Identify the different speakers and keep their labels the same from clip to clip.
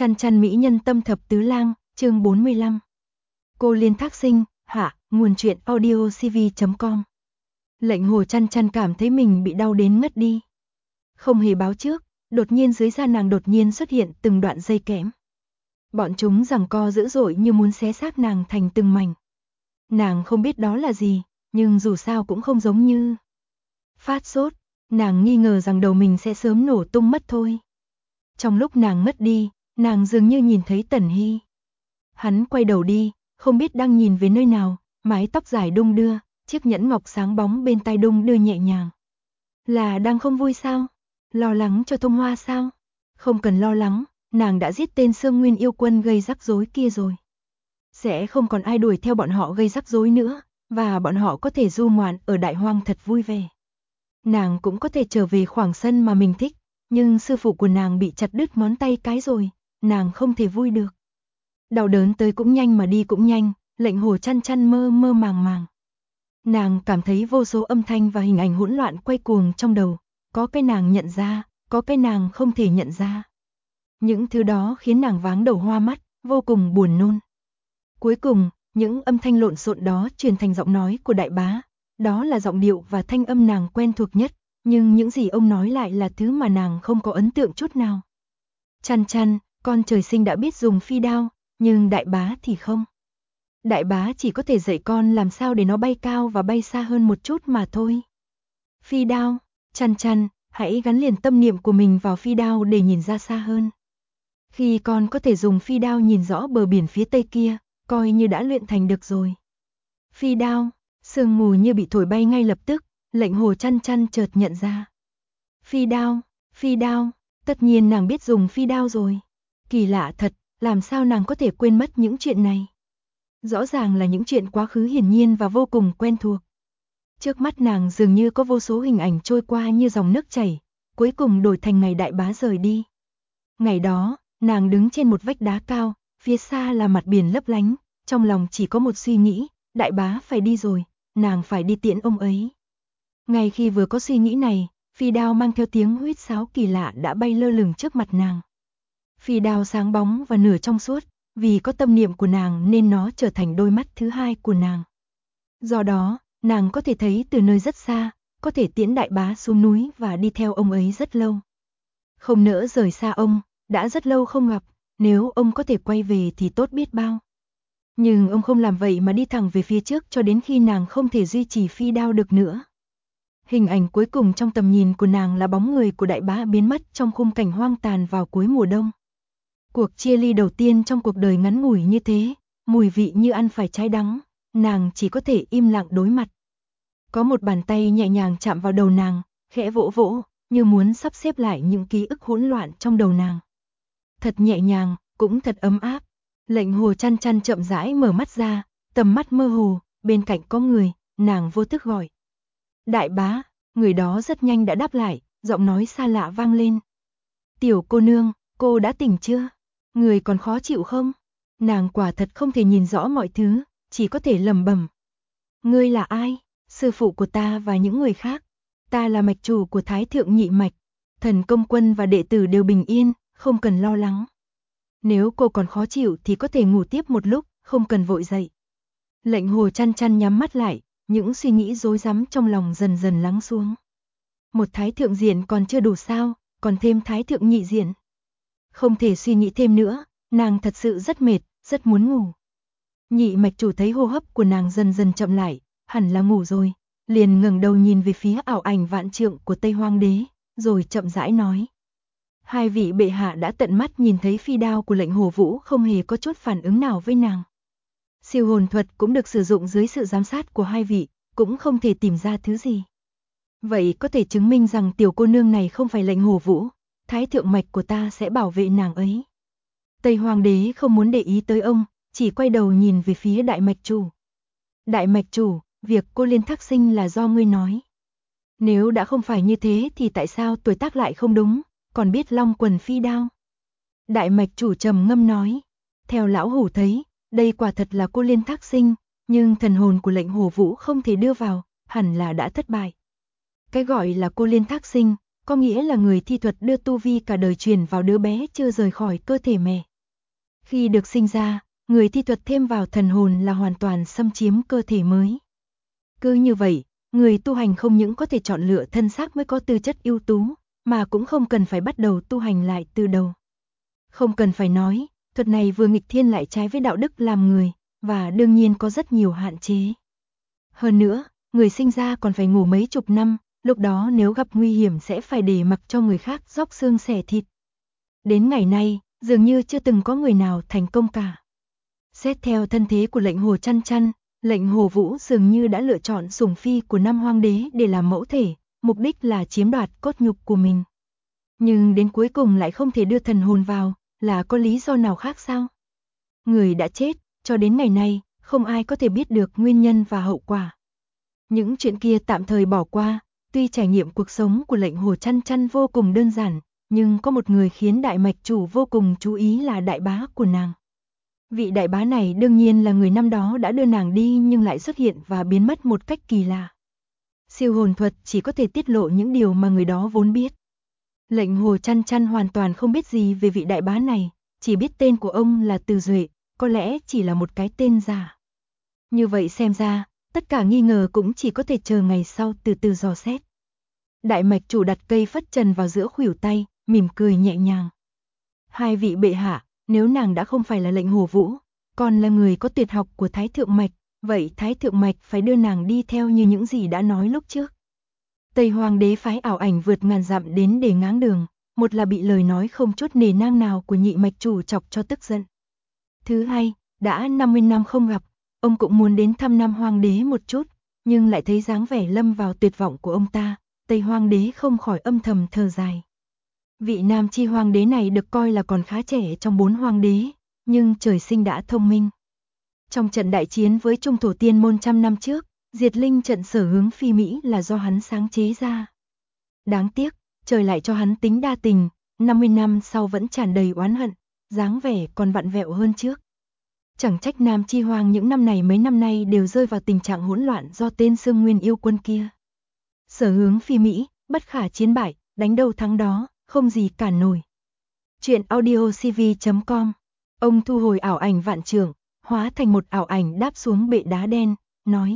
Speaker 1: Chăn chăn mỹ nhân tâm thập tứ lang, chương 45. Cô Liên Thác Sinh, hạ, nguồn truyện audiocv.com. Lệnh Hồ chăn chăn cảm thấy mình bị đau đến ngất đi. Không hề báo trước, đột nhiên dưới da nàng đột nhiên xuất hiện từng đoạn dây kẽm. Bọn chúng giằng co dữ dội như muốn xé xác nàng thành từng mảnh. Nàng không biết đó là gì, nhưng dù sao cũng không giống như phát sốt, nàng nghi ngờ rằng đầu mình sẽ sớm nổ tung mất thôi. Trong lúc nàng ngất đi, nàng dường như nhìn thấy Tần Hy. Hắn quay đầu đi, không biết đang nhìn về nơi nào, mái tóc dài đung đưa, chiếc nhẫn ngọc sáng bóng bên tai đung đưa nhẹ nhàng. Là đang không vui sao? Lo lắng cho Thông Hoa sao? Không cần lo lắng, nàng đã giết tên Sương Nguyên yêu quân gây rắc rối kia rồi. Sẽ không còn ai đuổi theo bọn họ gây rắc rối nữa, và bọn họ có thể du ngoạn ở Đại Hoang thật vui vẻ. Nàng cũng có thể trở về khoảng sân mà mình thích, nhưng sư phụ của nàng bị chặt đứt ngón tay cái rồi, nàng không thể vui được. Đau đớn tới cũng nhanh mà đi cũng nhanh, Lệnh Hồ chăn chăn mơ mơ màng màng. Nàng cảm thấy vô số âm thanh và hình ảnh hỗn loạn quay cuồng trong đầu, có cái nàng nhận ra, có cái nàng không thể nhận ra. Những thứ đó khiến nàng váng đầu hoa mắt, vô cùng buồn nôn. Cuối cùng, những âm thanh lộn xộn đó truyền thành giọng nói của đại bá, đó là giọng điệu và thanh âm nàng quen thuộc nhất, nhưng những gì ông nói lại là thứ mà nàng không có ấn tượng chút nào. Chăn chăn, con trời sinh đã biết dùng phi đao, nhưng đại bá thì không. Đại bá chỉ có thể dạy con làm sao để nó bay cao và bay xa hơn một chút mà thôi. Phi đao, chăn chăn, hãy gắn liền tâm niệm của mình vào phi đao để nhìn ra xa hơn. Khi con có thể dùng phi đao nhìn rõ bờ biển phía tây kia, coi như đã luyện thành được rồi. Phi đao, sương mù như bị thổi bay ngay lập tức, Lệnh Hồ chăn chăn chợt nhận ra. Phi đao, tất nhiên nàng biết dùng phi đao rồi. Kỳ lạ thật, làm sao nàng có thể quên mất những chuyện này. Rõ ràng là những chuyện quá khứ hiển nhiên và vô cùng quen thuộc. Trước mắt nàng dường như có vô số hình ảnh trôi qua như dòng nước chảy, cuối cùng đổi thành ngày đại bá rời đi. Ngày đó, nàng đứng trên một vách đá cao, phía xa là mặt biển lấp lánh, trong lòng chỉ có một suy nghĩ, đại bá phải đi rồi, nàng phải đi tiễn ông ấy. Ngay khi vừa có suy nghĩ này, phi đao mang theo tiếng huýt sáo kỳ lạ đã bay lơ lửng trước mặt nàng. Phi đao sáng bóng và nửa trong suốt, vì có tâm niệm của nàng nên nó trở thành đôi mắt thứ hai của nàng. Do đó, nàng có thể thấy từ nơi rất xa, có thể tiễn đại bá xuống núi và đi theo ông ấy rất lâu. Không nỡ rời xa ông, đã rất lâu không gặp, nếu ông có thể quay về thì tốt biết bao. Nhưng ông không làm vậy mà đi thẳng về phía trước cho đến khi nàng không thể duy trì phi đao được nữa. Hình ảnh cuối cùng trong tầm nhìn của nàng là bóng người của đại bá biến mất trong khung cảnh hoang tàn vào cuối mùa đông. Cuộc chia ly đầu tiên trong cuộc đời ngắn ngủi như thế, mùi vị như ăn phải trái đắng, nàng chỉ có thể im lặng đối mặt. Có một bàn tay nhẹ nhàng chạm vào đầu nàng, khẽ vỗ vỗ, như muốn sắp xếp lại những ký ức hỗn loạn trong đầu nàng. Thật nhẹ nhàng, cũng thật ấm áp. Lệnh Hồ chăn chăn chậm rãi mở mắt ra, tầm mắt mơ hồ, bên cạnh có người, nàng vô thức gọi. Đại bá, người đó rất nhanh đã đáp lại, giọng nói xa lạ vang lên. Tiểu cô nương, cô đã tỉnh chưa? Người còn khó chịu không? Nàng quả thật không thể nhìn rõ mọi thứ, chỉ có thể lẩm bẩm. Ngươi là ai? Sư phụ của ta và những người khác. Ta là mạch chủ của Thái Thượng Nhị Mạch. Thần Công Quân và đệ tử đều bình yên, không cần lo lắng. Nếu cô còn khó chịu thì có thể ngủ tiếp một lúc, không cần vội dậy. Lệnh Hồ chăn chăn nhắm mắt lại, những suy nghĩ rối rắm trong lòng dần dần lắng xuống. Một Thái Thượng Diện còn chưa đủ sao, còn thêm Thái Thượng Nhị Diện. Không thể suy nghĩ thêm nữa, nàng thật sự rất mệt, rất muốn ngủ. Nhị mạch chủ thấy hô hấp của nàng dần dần chậm lại, hẳn là ngủ rồi, liền ngẩng đầu nhìn về phía ảo ảnh vạn trượng của Tây Hoang Đế, rồi chậm rãi nói. Hai vị bệ hạ đã tận mắt nhìn thấy phi đao của Lệnh Hồ Vũ không hề có chút phản ứng nào với nàng. Siêu hồn thuật cũng được sử dụng dưới sự giám sát của hai vị, cũng không thể tìm ra thứ gì. Vậy có thể chứng minh rằng tiểu cô nương này không phải Lệnh Hồ Vũ, Thái Thượng Mạch của ta sẽ bảo vệ nàng ấy. Tây Hoàng đế không muốn để ý tới ông, chỉ quay đầu nhìn về phía Đại Mạch chủ. Đại Mạch chủ, việc cô Liên Thác Sinh là do ngươi nói. Nếu đã không phải như thế thì tại sao tuổi tác lại không đúng, còn biết long quần phi đao? Đại Mạch chủ trầm ngâm nói. Theo lão hủ thấy, đây quả thật là cô Liên Thác Sinh, nhưng thần hồn của Lệnh Hồ Vũ không thể đưa vào, hẳn là đã thất bại. Cái gọi là cô Liên Thác Sinh, có nghĩa là người thi thuật đưa tu vi cả đời truyền vào đứa bé chưa rời khỏi cơ thể mẹ. Khi được sinh ra, người thi thuật thêm vào thần hồn là hoàn toàn xâm chiếm cơ thể mới. Cứ như vậy, người tu hành không những có thể chọn lựa thân xác mới có tư chất ưu tú, mà cũng không cần phải bắt đầu tu hành lại từ đầu. Không cần phải nói, thuật này vừa nghịch thiên lại trái với đạo đức làm người, và đương nhiên có rất nhiều hạn chế. Hơn nữa, người sinh ra còn phải ngủ mấy chục năm, lúc đó nếu gặp nguy hiểm sẽ phải để mặc cho người khác róc xương xẻ thịt. Đến ngày nay, dường như chưa từng có người nào thành công cả. Xét theo thân thế của lệnh Hồ Chăn Chăn, lệnh Hồ Vũ dường như đã lựa chọn sủng phi của năm hoàng đế để làm mẫu thể, mục đích là chiếm đoạt cốt nhục của mình. Nhưng đến cuối cùng lại không thể đưa thần hồn vào, là có lý do nào khác sao? Người đã chết, cho đến ngày nay, không ai có thể biết được nguyên nhân và hậu quả. Những chuyện kia tạm thời bỏ qua, tuy trải nghiệm cuộc sống của lệnh Hồ Chăn Chăn vô cùng đơn giản, nhưng có một người khiến đại mạch chủ vô cùng chú ý là đại bá của nàng. Vị đại bá này đương nhiên là người năm đó đã đưa nàng đi nhưng lại xuất hiện và biến mất một cách kỳ lạ. Siêu hồn thuật chỉ có thể tiết lộ những điều mà người đó vốn biết. Lệnh Hồ Chăn Chăn hoàn toàn không biết gì về vị đại bá này, chỉ biết tên của ông là Từ Duệ, có lẽ chỉ là một cái tên giả. Như vậy xem ra, tất cả nghi ngờ cũng chỉ có thể chờ ngày sau từ từ dò xét. Đại mạch chủ đặt cây phất trần vào giữa khuỷu tay, mỉm cười nhẹ nhàng. Hai vị bệ hạ, nếu nàng đã không phải là lệnh Hồ Vũ, còn là người có tuyệt học của Thái Thượng Mạch, vậy Thái Thượng Mạch phải đưa nàng đi theo như những gì đã nói lúc trước. Tây Hoàng đế phái ảo ảnh vượt ngàn dặm đến để ngáng đường, một là bị lời nói không chút nề nang nào của nhị mạch chủ chọc cho tức giận. Thứ hai, đã 50 năm không gặp, ông cũng muốn đến thăm Nam Hoàng đế một chút, nhưng lại thấy dáng vẻ lâm vào tuyệt vọng của ông ta, Tây Hoàng đế không khỏi âm thầm thở dài. Vị Nam chi Hoàng đế này được coi là còn khá trẻ trong 4 hoàng đế, nhưng trời sinh đã thông minh. Trong trận đại chiến với Trung Thổ Tiên Môn trăm năm trước, Diệt Linh trận sở hướng phi Mỹ là do hắn sáng chế ra. Đáng tiếc, trời lại cho hắn tính đa tình, 50 năm sau vẫn tràn đầy oán hận, dáng vẻ còn vặn vẹo hơn trước. Chẳng trách Nam Chi Hoàng những năm này mấy năm nay đều rơi vào tình trạng hỗn loạn do tên Sương Nguyên yêu quân kia. Sở hướng phi Mỹ, bất khả chiến bại, đánh đâu thắng đó, không gì cản nổi. Chuyện audiocv.com. Ông thu hồi ảo ảnh vạn trượng, hóa thành một ảo ảnh đáp xuống bệ đá đen, nói.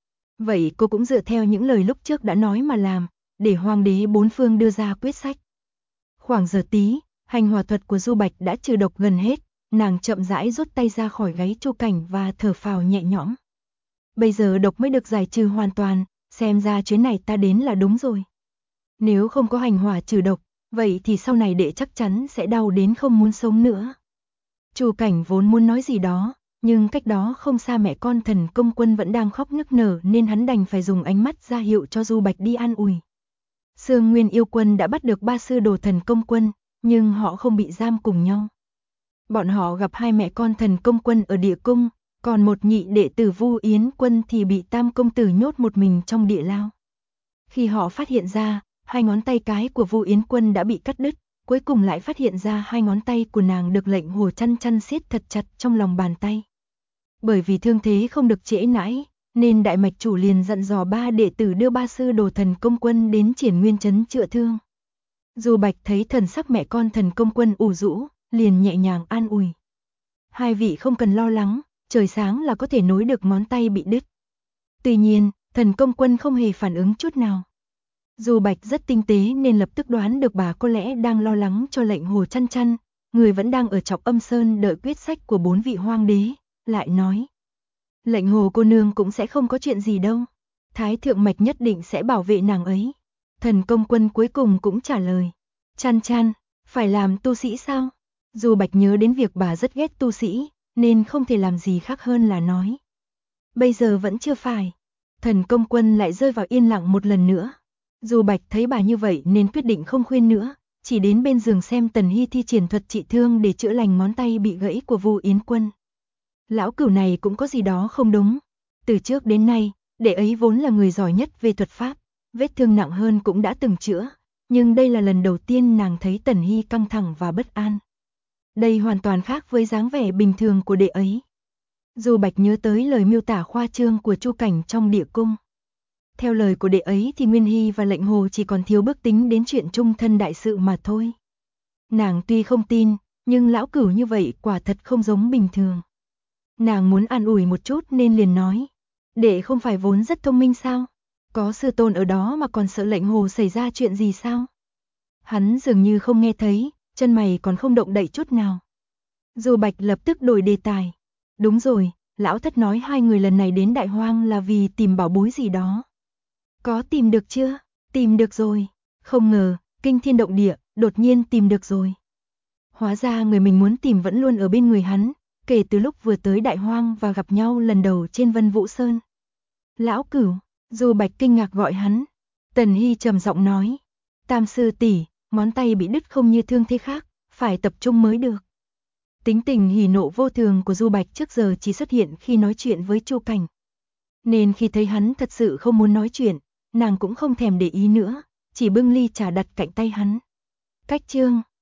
Speaker 1: Vậy cô cũng dựa theo những lời lúc trước đã nói mà làm, để hoàng đế bốn phương đưa ra quyết sách. Khoảng giờ tí, hành hỏa thuật của Du Bạch đã trừ độc gần hết, nàng chậm rãi rút tay ra khỏi gáy Chu Cảnh và thở phào nhẹ nhõm. Bây giờ độc mới được giải trừ hoàn toàn, xem ra chuyến này ta đến là đúng rồi. Nếu không có hành hỏa trừ độc, vậy thì sau này đệ chắc chắn sẽ đau đến không muốn sống nữa. Chu Cảnh vốn muốn nói gì đó, nhưng cách đó không xa mẹ con Thần Công Quân vẫn đang khóc nức nở nên hắn đành phải dùng ánh mắt ra hiệu cho Du Bạch đi an ủi. Sương Nguyên yêu quân đã bắt được 3 sư đồ Thần Công Quân, nhưng họ không bị giam cùng nhau. Bọn họ gặp hai mẹ con Thần Công Quân ở địa cung, còn một nhị đệ tử Vu Yến Quân thì bị Tam công tử nhốt một mình trong địa lao. Khi họ phát hiện ra, hai ngón tay cái của Vu Yến Quân đã bị cắt đứt, cuối cùng lại phát hiện ra hai ngón tay của nàng được lệnh Hồ Chăn Chăn siết thật chặt trong lòng bàn tay. Bởi vì thương thế không được trễ nãi, nên đại mạch chủ liền dặn dò 3 đệ tử đưa 3 sư đồ Thần Công Quân đến Triển Nguyên trấn chữa thương. Du Bạch thấy thần sắc mẹ con Thần Công Quân ủ rũ, liền nhẹ nhàng an ủi. Hai vị không cần lo lắng, trời sáng là có thể nối được ngón tay bị đứt. Tuy nhiên, Thần Công Quân không hề phản ứng chút nào. Du Bạch rất tinh tế nên lập tức đoán được bà có lẽ đang lo lắng cho lệnh Hồ Chăn Chăn, người vẫn đang ở Trọc Âm Sơn đợi quyết sách của 4 vị hoàng đế, lại nói. Lệnh Hồ cô nương cũng sẽ không có chuyện gì đâu, Thái Thượng Mạch nhất định sẽ bảo vệ nàng ấy. Thần Công Quân cuối cùng cũng trả lời. Chăn Chăn, phải làm tu sĩ sao? Du Bạch nhớ đến việc bà rất ghét tu sĩ, nên không thể làm gì khác hơn là nói. Bây giờ vẫn chưa phải. Thần Công Quân lại rơi vào yên lặng một lần nữa. Du Bạch thấy bà như vậy nên quyết định không khuyên nữa, chỉ đến bên giường xem Tần Hy thi triển thuật trị thương để chữa lành ngón tay bị gãy của Vu Yến Quân. Lão cửu này cũng có gì đó không đúng. Từ trước đến nay, đệ ấy vốn là người giỏi nhất về thuật pháp, vết thương nặng hơn cũng đã từng chữa, nhưng đây là lần đầu tiên nàng thấy Tần Hy căng thẳng và bất an. Đây hoàn toàn khác với dáng vẻ bình thường của đệ ấy. Du Bạch nhớ tới lời miêu tả khoa trương của Chu Cảnh trong địa cung. Theo lời của đệ ấy thì Nguyên Hy và lệnh Hồ chỉ còn thiếu bước tính đến chuyện chung thân đại sự mà thôi. Nàng tuy không tin, Nhưng lão Cửu như vậy quả thật không giống bình thường. Nàng muốn an ủi một chút nên liền nói, đệ không phải vốn rất thông minh sao? Có sư tôn ở đó mà còn sợ lệnh hồ xảy ra chuyện gì sao? Hắn dường như không nghe thấy, chân mày còn không động đậy chút nào. Du Bạch lập tức đổi đề tài. Đúng rồi, lão thất nói hai người lần này đến Đại Hoang là vì tìm bảo bối gì đó. Có tìm được chưa? Tìm được rồi. Không ngờ, kinh thiên động địa, đột nhiên tìm được rồi. Hóa ra người mình muốn tìm vẫn luôn ở bên người hắn, kể từ lúc vừa tới Đại Hoang và gặp nhau lần đầu trên Vân Vũ Sơn. Lão Cửu, Du Bạch kinh ngạc gọi hắn. Tần Hy trầm giọng nói, Tam sư tỷ, ngón tay bị đứt không như thương thế khác, phải tập trung mới được. Tính tình hỉ nộ vô thường của Du Bạch trước giờ chỉ xuất hiện khi nói chuyện với Chu Cảnh. Nên khi thấy hắn thật sự không muốn nói chuyện, nàng cũng không thèm để ý nữa, chỉ bưng ly trà đặt cạnh tay hắn. Cách chương